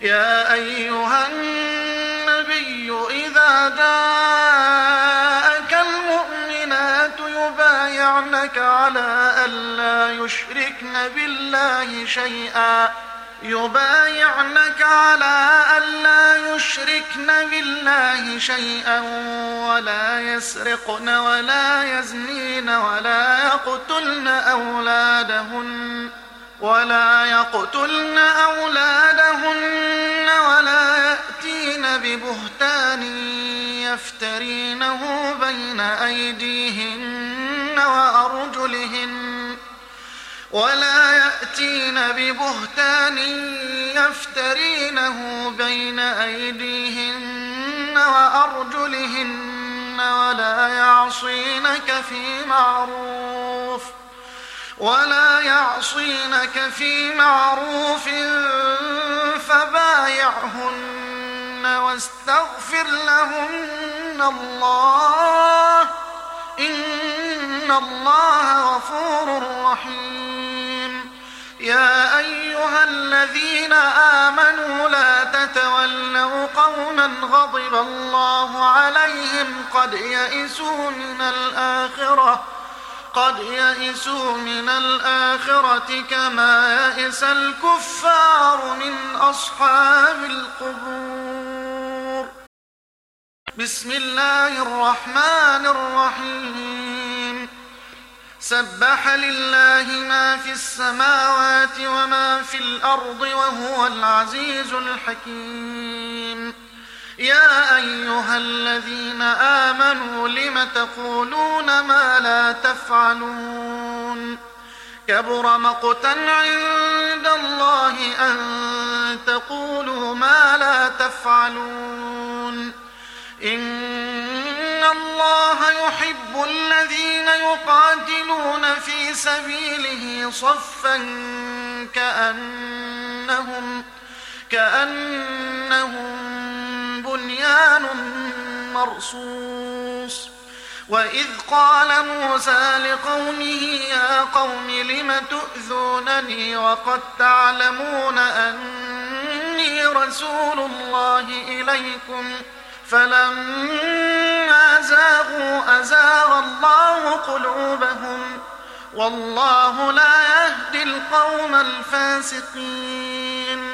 يا أيها النبي إذا جاءك المؤمنات يبايعنك على ألا يشركن بالله شيئا ولا يسرقن ولا يزنين ولا يقتلن أولادهن ولا يأتين ببهتان يفترينه بين أيديهن وأرجلهن ولا يعصينك في معروف فبايعهن واستغفر لهن الله إن الله غفور رحيم. يا أيها الذين آمنوا لا تتولوا قوما غضب الله عليهم قد يئسوا من الآخرة كما يئس الكفار من أصحاب القبور. بسم الله الرحمن الرحيم. سبح لله ما في السماوات وما في الأرض وهو العزيز الحكيم. يا أيها الذين آمنوا لم تقولون ما لا تفعلون كبر مقتا عند الله أن تقولوا ما لا تفعلون. إن الله يحب الذين يقاتلون في سبيله صفا كأنهم بنيان مرصوص. وإذ قال موسى لقومه يا قوم لم تؤذونني وقد تعلمون أني رسول الله إليكم فلما زاغوا أزاغ الله قلوبهم والله لا يهدي القوم الفاسقين.